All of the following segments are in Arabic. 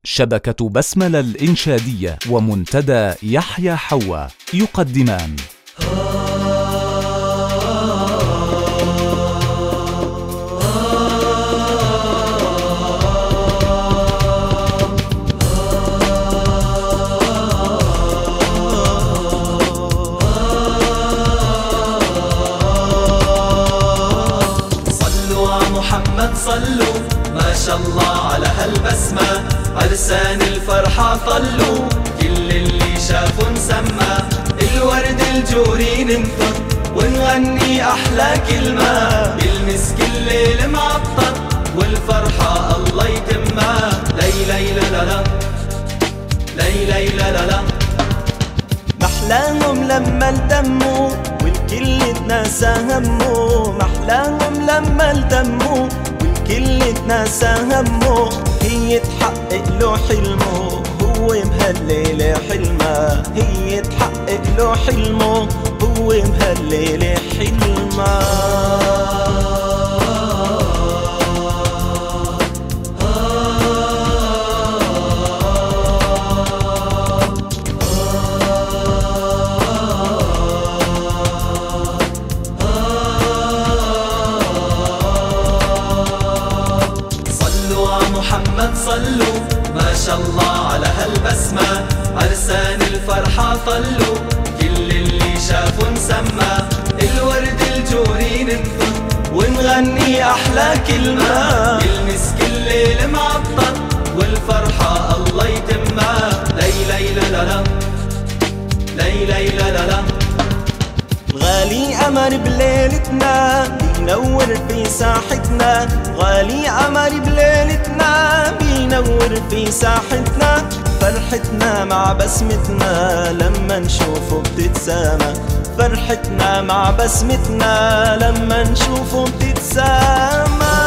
شبكة بسملة الإنشادية ومنتدى يحيى حوا يقدمان محمد صلوا ما شاء الله على هالبسمة، عرسان الفرحة طلوا كل اللي شافوا نسمى. الورد الجوري ننثر ونغني أحلى كلمة، بالمسك الليل معطر والفرحة الله يتمها. لي لي لا لا لا لي لي لا لا لا. محلاهم لما التموا والكل تناسى همه، محلاهم لما التموا والكل تناسى همه. هي تحقق له حلمه هو بهالليلة حلمه، هي تحقق له حلمه هو بهالليلة حلمه. محمد صلوا ما شاء الله على هالبسمة، عرسان الفرحة طلوا كل اللي شافوا نسمى. الورد الجوري ننثر ونغني أحلى كلمة، بالمسك الليل معطر والفرحة الله يتمها. لي لي لا لا لا لي لي لا لا لا. غالي قمر بليلتنا بينور في ساحتنا، غالي قمر بليلتنا بينور في ساحتنا. فرحتنا مع بسمتنا لما نشوفه بتتسامى، فرحتنا مع بسمتنا لما نشوفه بتتسامى.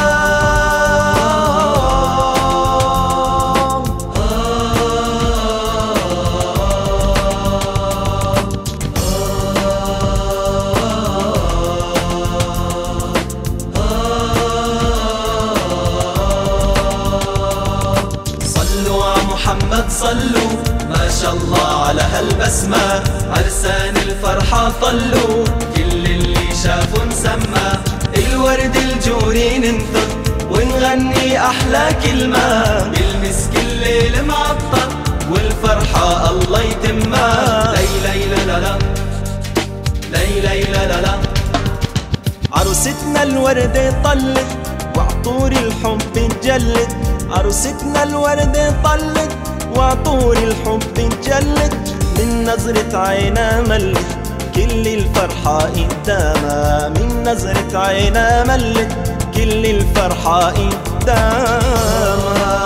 محمد صلوا ما شاء الله على هالبسمة، عرسان الفرحة طلوا كل اللي شافوا نسمى. الورد الجوري ننثر ونغني أحلى كلمة، بالمسك الليل معطر والفرحة الله يتمها. لي لي لا لا لا لي لي لا لا لا. عروستنا الوردة طلت وعطور الحب اتجلت، عروستنا الوردة طلت وعطور الحب اتجلت. من نظرة عينا ملت كل الفرحة قدامها، من نظرة عينا ملت كل الفرحة قدامها.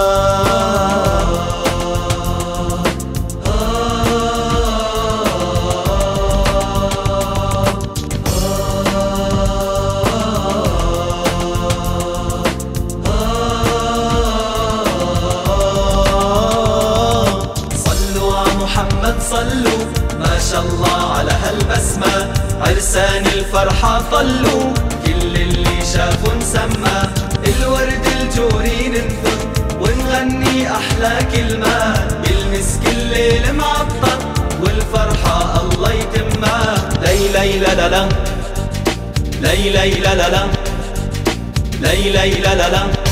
محمد صلوا ما شاء الله على هالبسمة، عرسان الفرحة طلوا كل اللي شافوا نسمى. الورد الجوري ننثر ونغني أحلى كلمة، بالمسك الليل معطر والفرحة الله يتمها. لي لي لا لا لا لي لي لا لا لا لي لي لا لا لا.